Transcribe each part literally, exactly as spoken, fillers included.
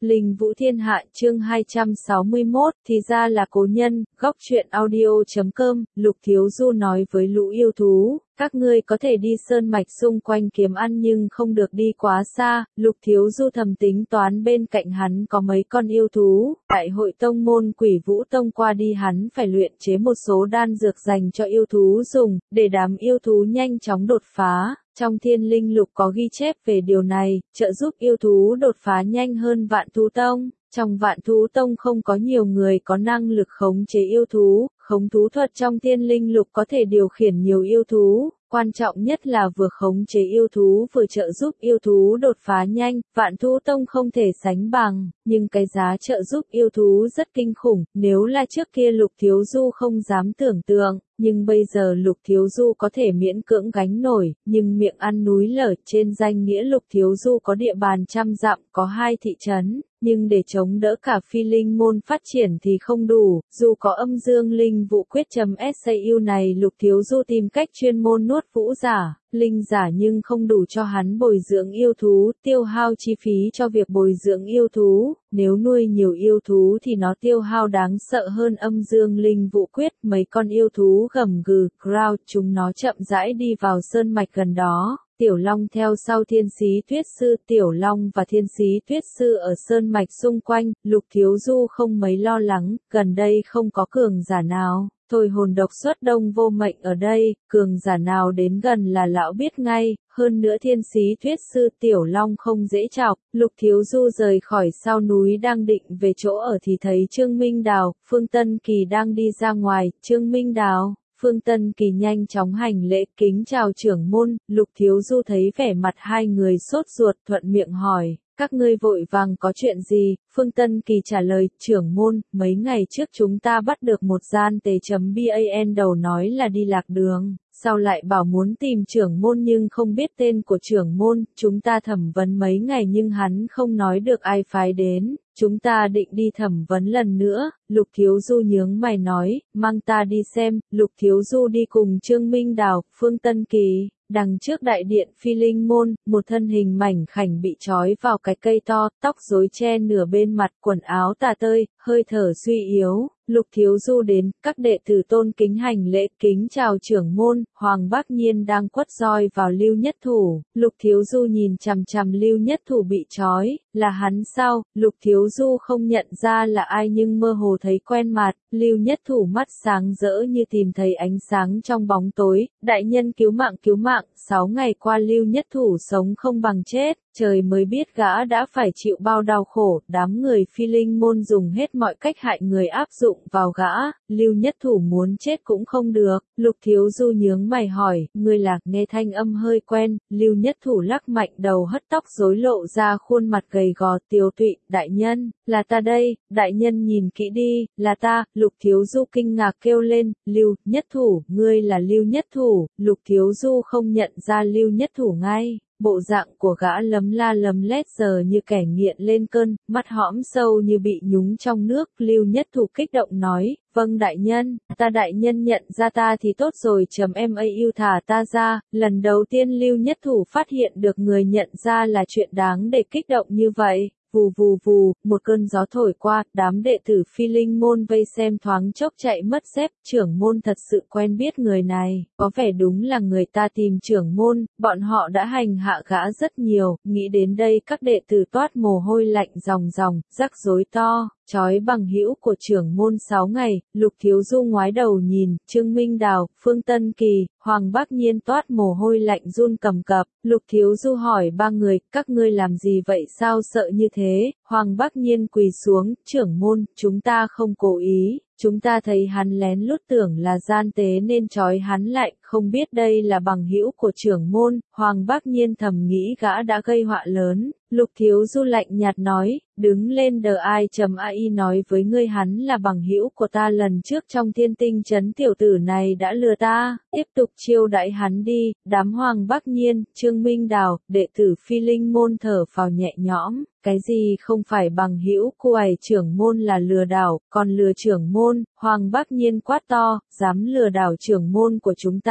Linh Vũ Thiên Hạ chương hai trăm sáu mươi mốt, thì ra là cố nhân, góc truyện audio.com, Lục Thiếu Du nói với lũ yêu thú, các ngươi có thể đi sơn mạch xung quanh kiếm ăn nhưng không được đi quá xa. Lục Thiếu Du thầm tính toán bên cạnh hắn có mấy con yêu thú, đại hội tông môn Quỷ Vũ Tông qua đi hắn phải luyện chế một số đan dược dành cho yêu thú dùng, để đám yêu thú nhanh chóng đột phá. Trong Thiên Linh Lục có ghi chép về điều này, trợ giúp yêu thú đột phá nhanh hơn Vạn Thú Tông. Trong Vạn Thú Tông không có nhiều người có năng lực khống chế yêu thú, khống thú thuật trong Thiên Linh Lục có thể điều khiển nhiều yêu thú, quan trọng nhất là vừa khống chế yêu thú vừa trợ giúp yêu thú đột phá nhanh. Vạn Thú Tông không thể sánh bằng, nhưng cái giá trợ giúp yêu thú rất kinh khủng, nếu là trước kia Lục Thiếu Du không dám tưởng tượng. Nhưng bây giờ Lục Thiếu Du có thể miễn cưỡng gánh nổi, nhưng miệng ăn núi lở. Trên danh nghĩa Lục Thiếu Du có địa bàn trăm dặm, có hai thị trấn, nhưng để chống đỡ cả phi linh môn phát triển thì không đủ. Dù có âm dương linh vụ quyết.sau này Lục Thiếu Du tìm cách chuyên môn nuốt vũ giả, linh giả nhưng không đủ cho hắn bồi dưỡng yêu thú, tiêu hao chi phí cho việc bồi dưỡng yêu thú. Nếu nuôi nhiều yêu thú thì nó tiêu hao đáng sợ hơn âm dương linh vụ quyết. Mấy con yêu thú gầm gừ, growl, chúng nó chậm rãi đi vào sơn mạch gần đó. Tiểu Long theo sau Thiên Sĩ Tuyết Sư. Tiểu Long và Thiên Sĩ Tuyết Sư ở sơn mạch xung quanh, Lục Thiếu Du không mấy lo lắng, gần đây không có cường giả nào thôi hồn độc xuất đông vô mệnh ở đây, cường giả nào đến gần là lão biết ngay. Hơn nữa Thiên Sĩ Tuyết Sư Tiểu Long không dễ chọc. Lục Thiếu Du rời khỏi sau núi đang định về chỗ ở thì thấy Trương Minh Đào, Phương Tân Kỳ đang đi ra ngoài. Trương Minh Đào, Phương Tân Kỳ nhanh chóng hành lễ kính chào trưởng môn. Lục Thiếu Du thấy vẻ mặt hai người sốt ruột, thuận miệng hỏi, các ngươi vội vàng có chuyện gì? Phương Tân Kỳ trả lời, trưởng môn, mấy ngày trước chúng ta bắt được một gian tề.ban đầu nói là đi lạc đường, sau lại bảo muốn tìm trưởng môn nhưng không biết tên của trưởng môn. Chúng ta thẩm vấn mấy ngày nhưng hắn không nói được ai phái đến. Chúng ta định đi thẩm vấn lần nữa. Lục Thiếu Du nhướng mày nói, mang ta đi xem. Lục Thiếu Du đi cùng Trương Minh Đào, Phương Tân Kỳ. Đằng trước đại điện phi linh môn, một thân hình mảnh khảnh bị trói vào cái cây to, tóc rối che nửa bên mặt, quần áo tả tơi, hơi thở suy yếu. Lục Thiếu Du đến, các đệ tử tôn kính hành lễ kính chào trưởng môn. Hoàng Bác Nhiên đang quất roi vào Lưu Nhất Thủ. Lục Thiếu Du nhìn chằm chằm Lưu Nhất Thủ bị trói, là hắn sao? Lục Thiếu Du không nhận ra là ai nhưng mơ hồ thấy quen mặt. Lưu Nhất Thủ mắt sáng rỡ như tìm thấy ánh sáng trong bóng tối. Đại nhân cứu mạng cứu mạng. Sáu ngày qua Lưu Nhất Thủ sống không bằng chết, trời mới biết gã đã phải chịu bao đau khổ. Đám người phi linh môn dùng hết mọi cách hại người áp dụng vào gã. Lưu Nhất Thủ muốn chết cũng không được. Lục Thiếu Du nhướng mày hỏi, ngươi là? Nghe thanh âm hơi quen. Lưu Nhất Thủ lắc mạnh đầu hất tóc rối lộ ra khuôn mặt gầy gò tiều tụy. Đại nhân, là ta đây. Đại nhân nhìn kỹ đi, là ta. Lục Thiếu Du kinh ngạc kêu lên, Lưu Nhất Thủ, ngươi là Lưu Nhất Thủ. Lục Thiếu Du không nhận ra Lưu Nhất Thủ ngay. Bộ dạng của gã lấm la lấm lét giờ như kẻ nghiện lên cơn, mắt hõm sâu như bị nhúng trong nước. Lưu Nhất Thủ kích động nói, vâng đại nhân, ta đại nhân nhận ra ta thì tốt rồi. Chấm em a yêu thả ta ra. Lần đầu tiên Lưu Nhất Thủ phát hiện được người nhận ra là chuyện đáng để kích động như vậy. Vù vù vù, một cơn gió thổi qua, đám đệ tử phi linh môn vây xem thoáng chốc chạy mất dép. Trưởng môn thật sự quen biết người này, có vẻ đúng là người ta tìm trưởng môn, bọn họ đã hành hạ gã rất nhiều. Nghĩ đến đây các đệ tử toát mồ hôi lạnh ròng ròng, rắc rối to. Chói bằng hữu của trưởng môn sáu ngày. Lục Thiếu Du ngoái đầu nhìn, Trương Minh Đào, Phương Tân Kỳ, Hoàng Bác Nhiên toát mồ hôi lạnh run cầm cập. Lục Thiếu Du hỏi ba người, các ngươi làm gì vậy, sao sợ như thế? Hoàng Bác Nhiên quỳ xuống, trưởng môn, chúng ta không cố ý. Chúng ta thấy hắn lén lút tưởng là gian tế nên trói hắn lại, không biết đây là bằng hữu của trưởng môn. Hoàng Bác Nhiên thầm nghĩ gã đã gây họa lớn. Lục Thiếu Du lạnh nhạt nói, đứng lên đờ ai.ai nói với ngươi hắn là bằng hữu của ta, lần trước trong Thiên Tinh trấn tiểu tử này đã lừa ta, tiếp tục chiêu đãi hắn đi. Đám Hoàng Bác Nhiên, Trương Minh Đào, đệ tử phi linh môn thở phào nhẹ nhõm. Cái gì không phải bằng hữu của ải trưởng môn là lừa đảo, còn lừa trưởng môn? Hoàng Bác Nhiên quát to, dám lừa đảo trưởng môn của chúng ta,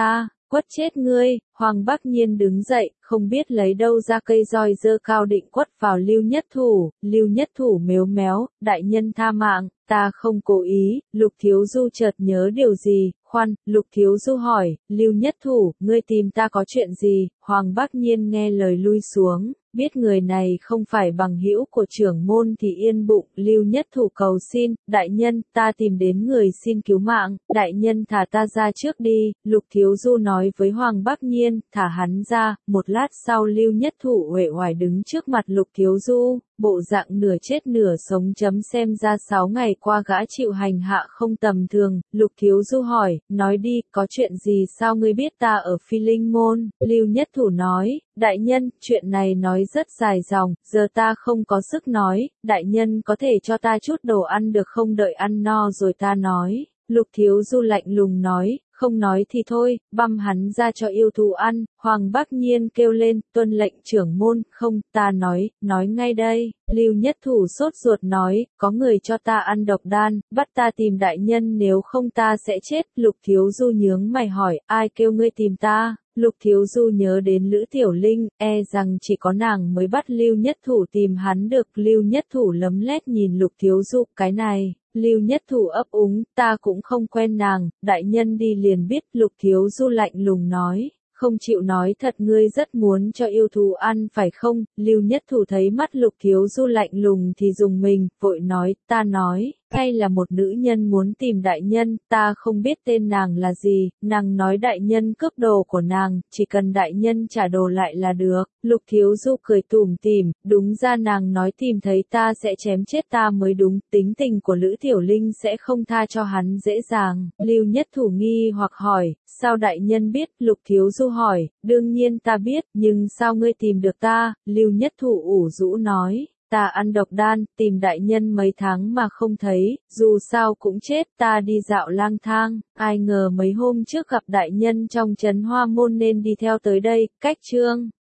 quất chết ngươi. Hoàng Bắc Nhiên đứng dậy, không biết lấy đâu ra cây roi giơ cao định quất vào Lưu Nhất Thủ. Lưu Nhất Thủ mếu méo, đại nhân tha mạng, ta không cố ý. Lục Thiếu Du chợt nhớ điều gì, khoan, Lục Thiếu Du hỏi, Lưu Nhất Thủ, ngươi tìm ta có chuyện gì? Hoàng Bắc Nhiên nghe lời lui xuống, biết người này không phải bằng hữu của trưởng môn thì yên bụng. Lưu Nhất Thủ cầu xin, đại nhân, ta tìm đến người xin cứu mạng, đại nhân thả ta ra trước đi. Lục Thiếu Du nói với Hoàng Bắc Nhiên, thả hắn ra. Một lát sau Lưu Nhất Thủ uể oải đứng trước mặt Lục Thiếu Du, bộ dạng nửa chết nửa sống, chấm xem ra sáu ngày qua gã chịu hành hạ không tầm thường. Lục Thiếu Du hỏi, nói đi, có chuyện gì sao ngươi biết ta ở Phi Linh Môn? Lưu Nhất Thủ nói, đại nhân, chuyện này nói rất dài dòng, giờ ta không có sức nói, đại nhân có thể cho ta chút đồ ăn được không, đợi ăn no rồi ta nói. Lục Thiếu Du lạnh lùng nói, không nói thì thôi, băm hắn ra cho yêu thú ăn. Hoàng Bắc Nhiên kêu lên, tuân lệnh trưởng môn. Không, ta nói, nói ngay đây. Lưu Nhất Thủ sốt ruột nói, có người cho ta ăn độc đan, bắt ta tìm đại nhân, nếu không ta sẽ chết. Lục Thiếu Du nhướng mày hỏi, ai kêu ngươi tìm ta? Lục Thiếu Du nhớ đến Lữ Tiểu Linh, e rằng chỉ có nàng mới bắt Lưu Nhất Thủ tìm hắn được. Lưu Nhất Thủ lấm lét nhìn Lục Thiếu Du, cái này. Lưu Nhất Thủ ấp úng, ta cũng không quen nàng, đại nhân đi liền biết. Lục Thiếu Du lạnh lùng nói, không chịu nói thật, ngươi rất muốn cho yêu thú ăn phải không? Lưu Nhất Thủ thấy mắt Lục Thiếu Du lạnh lùng thì dùng mình, vội nói, ta nói, hay là một nữ nhân muốn tìm đại nhân, ta không biết tên nàng là gì, nàng nói đại nhân cướp đồ của nàng, chỉ cần đại nhân trả đồ lại là được. Lục Thiếu Du cười tủm tỉm, đúng ra nàng nói tìm thấy ta sẽ chém chết ta mới đúng, tính tình của Lữ Tiểu Linh sẽ không tha cho hắn dễ dàng. Lưu Nhất Thủ nghi hoặc hỏi, sao đại nhân biết? Lục Thiếu Du hỏi, đương nhiên ta biết, nhưng sao ngươi tìm được ta? Lưu Nhất Thủ ủ rũ nói, ta ăn độc đan, tìm đại nhân mấy tháng mà không thấy, dù sao cũng chết, ta đi dạo lang thang, ai ngờ mấy hôm trước gặp đại nhân trong trấn Hoa Môn nên đi theo tới đây. Cách chương